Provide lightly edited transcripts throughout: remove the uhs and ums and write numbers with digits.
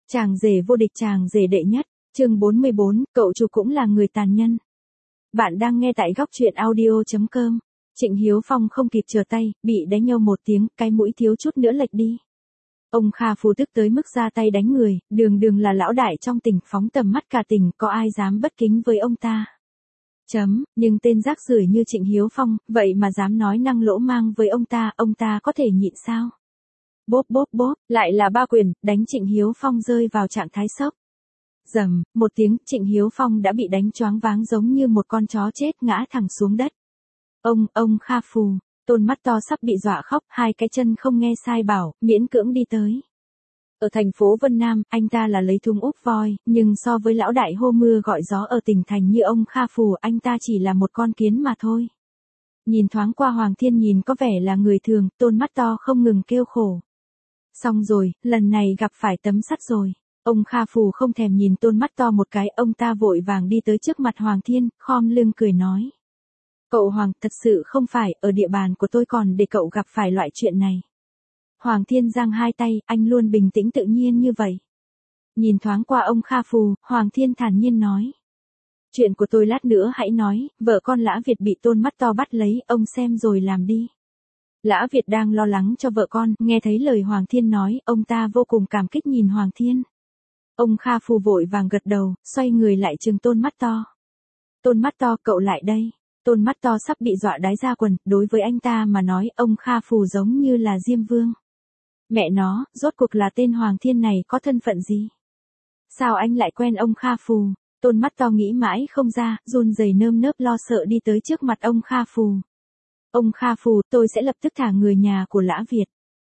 Chàng rể vô địch, chàng rể đệ nhất, chương 44, cậu chủ cũng là người tàn nhân. Bạn đang nghe tại góc truyện audio.com. Trịnh Hiếu Phong không kịp trở tay, bị đánh nhau một tiếng, cái mũi thiếu chút nữa lệch đi. Ông Kha Phu tức tới mức ra tay đánh người, đường là lão đại trong tỉnh, phóng tầm mắt cả tỉnh, có ai dám bất kính với ông ta. Nhưng tên rác rưởi như Trịnh Hiếu Phong, vậy mà dám nói năng lỗ mang với ông ta có thể nhịn sao? Bốp, lại là ba quyền, đánh Trịnh Hiếu Phong rơi vào trạng thái sốc. Rầm, một tiếng, Trịnh Hiếu Phong đã bị đánh choáng váng giống như một con chó chết ngã thẳng xuống đất. Ông Kha Phu, Tôn mắt to sắp bị dọa khóc, hai cái chân không nghe sai bảo, miễn cưỡng đi tới. Ở thành phố Vân Nam, anh ta là lấy thúng úp voi, nhưng so với lão đại hô mưa gọi gió ở tỉnh thành như ông Kha Phu, anh ta chỉ là một con kiến mà thôi. Nhìn thoáng qua Hoàng Thiên nhìn có vẻ là người thường, Tôn mắt to không ngừng kêu khổ. Xong rồi, lần này gặp phải tấm sắt rồi. Ông Kha Phu không thèm nhìn Tôn mắt to một cái, ông ta vội vàng đi tới trước mặt Hoàng Thiên, khom lưng cười nói. Cậu Hoàng, thật sự không phải, ở địa bàn của tôi còn để cậu gặp phải loại chuyện này. Hoàng Thiên giang hai tay, anh luôn bình tĩnh tự nhiên như vậy. Nhìn thoáng qua ông Kha Phu, Hoàng Thiên thản nhiên nói. Chuyện của tôi lát nữa hãy nói, vợ con Lã Việt bị Tôn mắt to bắt lấy, ông xem rồi làm đi. Lã Việt đang lo lắng cho vợ con, nghe thấy lời Hoàng Thiên nói, ông ta vô cùng cảm kích nhìn Hoàng Thiên. Ông Kha Phu vội vàng gật đầu, xoay người lại trừng Tôn mắt to. Tôn mắt to, cậu lại đây. Tôn mắt to sắp bị dọa đái ra quần, đối với anh ta mà nói, ông Kha Phu giống như là Diêm Vương. Mẹ nó, rốt cuộc là tên Hoàng Thiên này có thân phận gì? Sao anh lại quen ông Kha Phu? Tôn mắt to nghĩ mãi không ra, run rẩy nơm nớp lo sợ đi tới trước mặt ông Kha Phu. Ông Kha Phu, tôi sẽ lập tức thả người nhà của Lã Việt.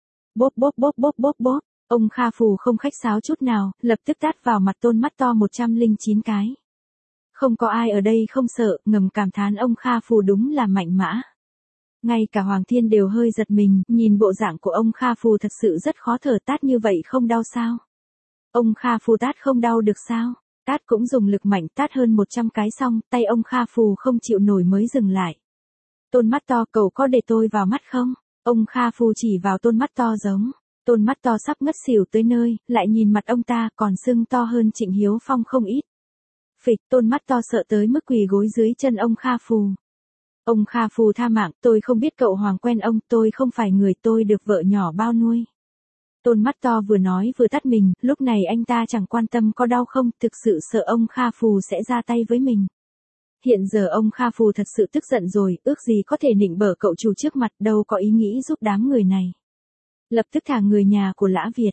Bốp. Ông Kha Phu không khách sáo chút nào, lập tức tát vào mặt Tôn mắt to 109 cái. Không có ai ở đây không sợ, ngầm cảm thán ông Kha Phu đúng là mạnh mã. Ngay cả Hoàng Thiên đều hơi giật mình, nhìn bộ dạng của ông Kha Phu thật sự rất khó thở, tát như vậy không đau sao? Ông Kha Phu tát không đau được sao? Tát cũng dùng lực mạnh, tát hơn 100 cái xong, tay ông Kha Phu không chịu nổi mới dừng lại. Tôn mắt to, cậu có để tôi vào mắt không? Ông Kha Phu chỉ vào Tôn mắt to giống. Tôn mắt to sắp ngất xỉu tới nơi, lại nhìn mặt ông ta còn sưng to hơn Trịnh Hiếu Phong không ít. Phịch, Tôn mắt to sợ tới mức quỳ gối dưới chân ông Kha Phu. Ông Kha Phu tha mạng, tôi không biết cậu Hoàng quen ông, tôi không phải người, tôi được vợ nhỏ bao nuôi. Tôn mắt to vừa nói vừa tát mình, lúc này anh ta chẳng quan tâm có đau không, thực sự sợ ông Kha Phu sẽ ra tay với mình. Hiện giờ ông Kha Phu thật sự tức giận rồi, ước gì có thể nịnh bợ cậu chủ trước mặt, đâu có ý nghĩ giúp đám người này. Lập tức thả người nhà của Lã Việt.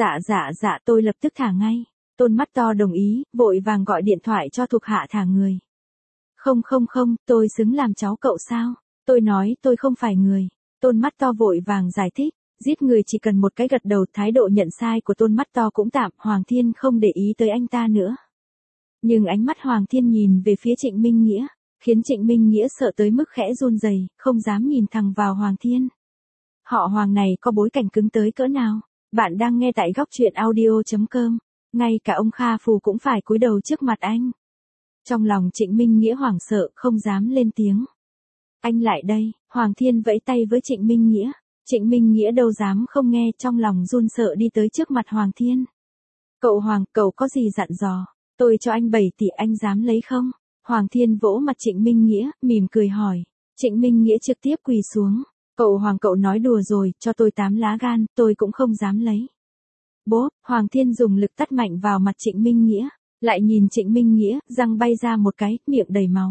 Dạ, tôi lập tức thả ngay. Tôn mắt to đồng ý, vội vàng gọi điện thoại cho thuộc hạ thả người. Không, tôi xứng làm cháu cậu sao? Tôi nói tôi không phải người. Tôn mắt to vội vàng giải thích, giết người chỉ cần một cái gật đầu, thái độ nhận sai của Tôn mắt to cũng tạm, Hoàng Thiên không để ý tới anh ta nữa. Nhưng ánh mắt Hoàng Thiên nhìn về phía Trịnh Minh Nghĩa, khiến Trịnh Minh Nghĩa sợ tới mức khẽ run rẩy, không dám nhìn thẳng vào Hoàng Thiên. Họ Hoàng này có bối cảnh cứng tới cỡ nào? Bạn đang nghe tại góc truyện audio.com. Ngay cả ông Kha Phu cũng phải cúi đầu trước mặt anh. Trong lòng Trịnh Minh Nghĩa hoảng sợ, không dám lên tiếng. Anh lại đây, Hoàng Thiên vẫy tay với Trịnh Minh Nghĩa. Trịnh Minh Nghĩa đâu dám không nghe, trong lòng run sợ đi tới trước mặt Hoàng Thiên. Cậu Hoàng, cậu có gì dặn dò? Tôi cho anh 7 tỷ, anh dám lấy không? Hoàng Thiên vỗ mặt Trịnh Minh Nghĩa, mỉm cười hỏi. Trịnh Minh Nghĩa trực tiếp quỳ xuống. Cậu Hoàng, cậu nói đùa rồi, cho tôi 8 lá gan, tôi cũng không dám lấy. Bố, Hoàng Thiên dùng lực tát mạnh vào mặt Trịnh Minh Nghĩa, lại nhìn Trịnh Minh Nghĩa, răng bay ra một cái, miệng đầy máu.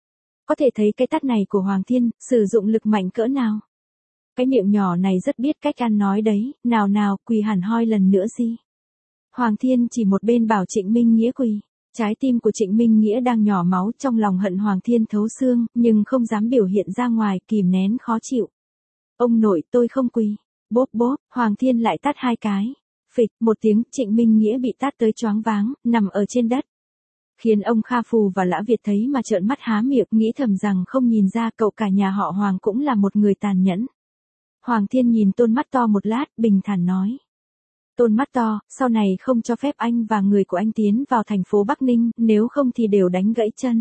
Có thể thấy cái tát này của Hoàng Thiên, sử dụng lực mạnh cỡ nào. Cái miệng nhỏ này rất biết cách ăn nói đấy, nào, quỳ hẳn hoi lần nữa gì. Hoàng Thiên chỉ một bên bảo Trịnh Minh Nghĩa quỳ. Trái tim của Trịnh Minh Nghĩa đang nhỏ máu, trong lòng hận Hoàng Thiên thấu xương, nhưng không dám biểu hiện ra ngoài, kìm nén khó chịu. Ông nội, tôi không quỳ. Bốp, Hoàng Thiên lại tát 2 cái. Phịch, một tiếng, Trịnh Minh Nghĩa bị tát tới choáng váng, nằm ở trên đất. Khiến ông Kha Phu và Lã Việt thấy mà trợn mắt há miệng, nghĩ thầm rằng không nhìn ra cậu cả nhà họ Hoàng cũng là một người tàn nhẫn. Hoàng Thiên nhìn Tôn mắt to một lát, bình thản nói. Tôn mắt to, sau này không cho phép anh và người của anh tiến vào thành phố Bắc Ninh, nếu không thì đều đánh gãy chân.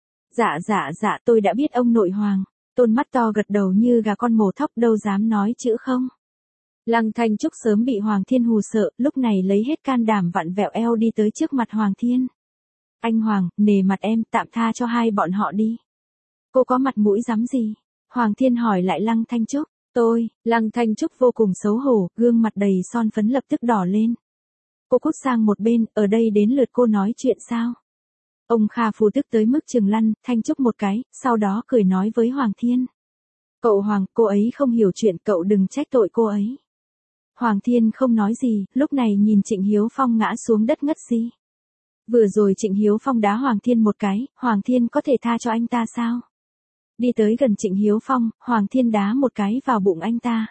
Dạ, tôi đã biết ông nội Hoàng. Tôn mắt to gật đầu như gà con mổ thóc, đâu dám nói chữ không. Lăng Thanh Trúc sớm bị Hoàng Thiên hù sợ, lúc này lấy hết can đảm vặn vẹo eo đi tới trước mặt Hoàng Thiên. Anh Hoàng, nể mặt em, tạm tha cho hai bọn họ đi. Cô có mặt mũi dám gì? Hoàng Thiên hỏi lại Lăng Thanh Trúc. Lăng Thanh Trúc vô cùng xấu hổ, gương mặt đầy son phấn lập tức đỏ lên. Cô cút sang một bên, ở đây đến lượt cô nói chuyện sao? Ông Kha Phu tức tới mức trừng Lăng Thanh Trúc một cái, sau đó cười nói với Hoàng Thiên. Cậu Hoàng, cô ấy không hiểu chuyện, cậu đừng trách tội cô ấy. Hoàng Thiên không nói gì, lúc này nhìn Trịnh Hiếu Phong ngã xuống đất ngất xi. Vừa rồi Trịnh Hiếu Phong đá Hoàng Thiên một cái, Hoàng Thiên có thể tha cho anh ta sao? Đi tới gần Trịnh Hiếu Phong, Hoàng Thiên đá một cái vào bụng anh ta.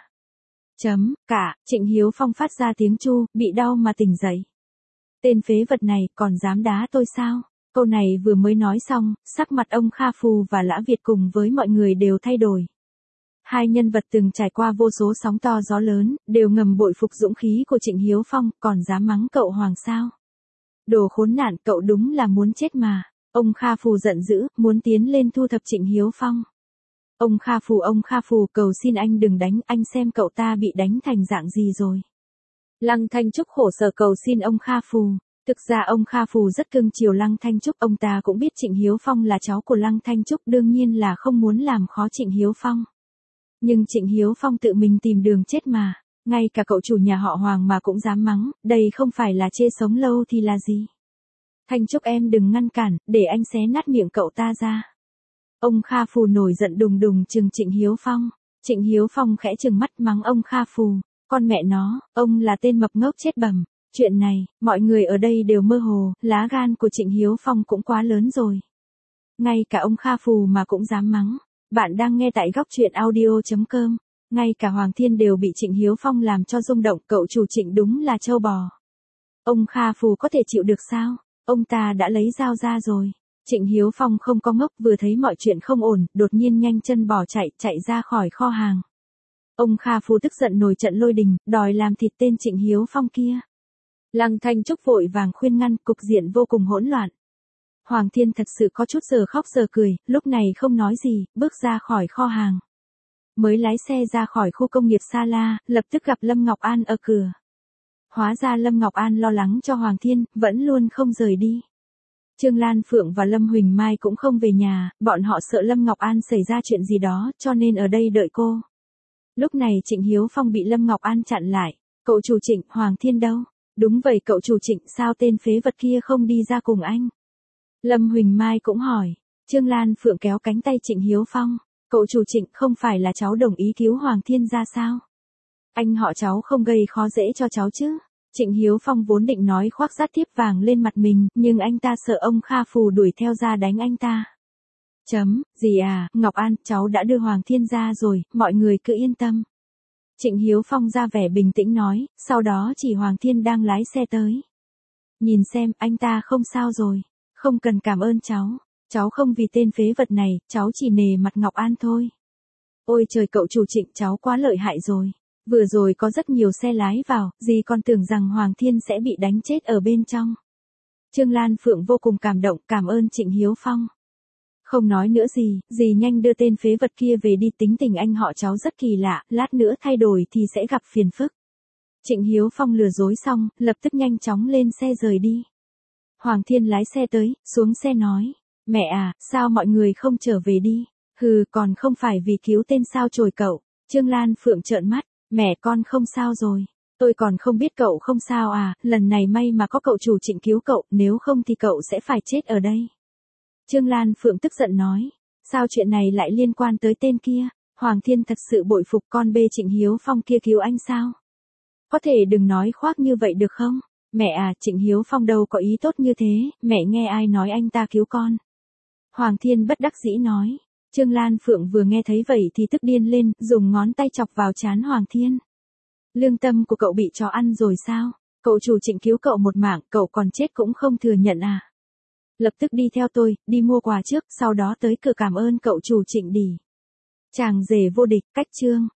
Trịnh Hiếu Phong phát ra tiếng chu, bị đau mà tỉnh dậy. Tên phế vật này còn dám đá tôi sao? Câu này vừa mới nói xong, sắc mặt ông Kha Phu và Lã Việt cùng với mọi người đều thay đổi. Hai nhân vật từng trải qua vô số sóng to gió lớn, đều ngầm bội phục dũng khí của Trịnh Hiếu Phong, còn dám mắng cậu Hoàng sao? Đồ khốn nạn, cậu đúng là muốn chết mà. Ông Kha Phu giận dữ, muốn tiến lên thu thập Trịnh Hiếu Phong. Ông Kha Phu, cầu xin anh đừng đánh, anh xem cậu ta bị đánh thành dạng gì rồi. Lăng Thanh Trúc khổ sở cầu xin ông Kha Phu. Thực ra ông Kha Phu rất cưng chiều Lăng Thanh Trúc, ông ta cũng biết Trịnh Hiếu Phong là cháu của Lăng Thanh Trúc, đương nhiên là không muốn làm khó Trịnh Hiếu Phong. Nhưng Trịnh Hiếu Phong tự mình tìm đường chết mà, ngay cả cậu chủ nhà họ Hoàng mà cũng dám mắng, đây không phải là chê sống lâu thì là gì. Thanh Trúc em đừng ngăn cản, để anh xé nát miệng cậu ta ra. Ông Kha Phu nổi giận đùng đùng trừng Trịnh Hiếu Phong. Trịnh Hiếu Phong khẽ trừng mắt mắng ông Kha Phu, con mẹ nó, ông là tên mập ngốc chết bẩm. Chuyện này, mọi người ở đây đều mơ hồ, lá gan của Trịnh Hiếu Phong cũng quá lớn rồi. Ngay cả ông Kha Phu mà cũng dám mắng. Bạn đang nghe tại góc truyện audio.com. Ngay cả Hoàng Thiên đều bị Trịnh Hiếu Phong làm cho rung động, cậu chủ Trịnh đúng là trâu bò. Ông Kha Phu có thể chịu được sao? Ông ta đã lấy dao ra rồi. Trịnh Hiếu Phong không có ngốc, vừa thấy mọi chuyện không ổn, đột nhiên nhanh chân bỏ chạy ra khỏi kho hàng. Ông Kha Phu tức giận nổi trận lôi đình, đòi làm thịt tên Trịnh Hiếu Phong kia. Lăng Thanh Trúc vội vàng khuyên ngăn, cục diện vô cùng hỗn loạn. Hoàng Thiên thật sự có chút giờ khóc giờ cười, lúc này không nói gì, bước ra khỏi kho hàng. Mới lái xe ra khỏi khu công nghiệp Sa La, lập tức gặp Lâm Ngọc An ở cửa. Hóa ra Lâm Ngọc An lo lắng cho Hoàng Thiên, vẫn luôn không rời đi. Trương Lan Phượng và Lâm Huỳnh Mai cũng không về nhà, bọn họ sợ Lâm Ngọc An xảy ra chuyện gì đó, cho nên ở đây đợi cô. Lúc này Trịnh Hiếu Phong bị Lâm Ngọc An chặn lại. Cậu chủ Trịnh, Hoàng Thiên đâu? Đúng vậy cậu chủ Trịnh, sao tên phế vật kia không đi ra cùng anh? Lâm Huỳnh Mai cũng hỏi. Trương Lan Phượng kéo cánh tay Trịnh Hiếu Phong. Cậu chủ Trịnh, không phải là cháu đồng ý cứu Hoàng Thiên ra sao? Anh họ cháu không gây khó dễ cho cháu chứ? Trịnh Hiếu Phong vốn định nói khoác rát thiếp vàng lên mặt mình, nhưng anh ta sợ ông Kha Phu đuổi theo ra đánh anh ta. Gì à, Ngọc An, cháu đã đưa Hoàng Thiên ra rồi, mọi người cứ yên tâm. Trịnh Hiếu Phong ra vẻ bình tĩnh nói, sau đó chỉ Hoàng Thiên đang lái xe tới. Nhìn xem, anh ta không sao rồi, không cần cảm ơn cháu không vì tên phế vật này, cháu chỉ nể mặt Ngọc An thôi. Ôi trời cậu chủ Trịnh, cháu quá lợi hại rồi. Vừa rồi có rất nhiều xe lái vào, dì còn tưởng rằng Hoàng Thiên sẽ bị đánh chết ở bên trong. Trương Lan Phượng vô cùng cảm động, cảm ơn Trịnh Hiếu Phong. Không nói nữa gì, dì nhanh đưa tên phế vật kia về đi, tính tình anh họ cháu rất kỳ lạ, lát nữa thay đổi thì sẽ gặp phiền phức. Trịnh Hiếu Phong lừa dối xong, lập tức nhanh chóng lên xe rời đi. Hoàng Thiên lái xe tới, xuống xe nói, mẹ à, sao mọi người không trở về đi? Hừ, còn không phải vì cứu tên sao chổi cậu. Trương Lan Phượng trợn mắt, mẹ con không sao rồi. Tôi còn không biết cậu không sao à, lần này may mà có cậu chủ Trịnh cứu cậu, nếu không thì cậu sẽ phải chết ở đây. Trương Lan Phượng tức giận nói, sao chuyện này lại liên quan tới tên kia? Hoàng Thiên thật sự bội phục con bê Trịnh Hiếu Phong kia cứu anh sao? Có thể đừng nói khoác như vậy được không? Mẹ à, Trịnh Hiếu Phong đâu có ý tốt như thế, mẹ nghe ai nói anh ta cứu con. Hoàng Thiên bất đắc dĩ nói. Trương Lan Phượng vừa nghe thấy vậy thì tức điên lên, dùng ngón tay chọc vào trán Hoàng Thiên. Lương tâm của cậu bị chó ăn rồi sao? Cậu chủ Trịnh cứu cậu một mạng, cậu còn chết cũng không thừa nhận à? Lập tức đi theo tôi, đi mua quà trước, sau đó tới cửa cảm ơn cậu chủ Trịnh đi. Chàng rể vô địch, cách chương.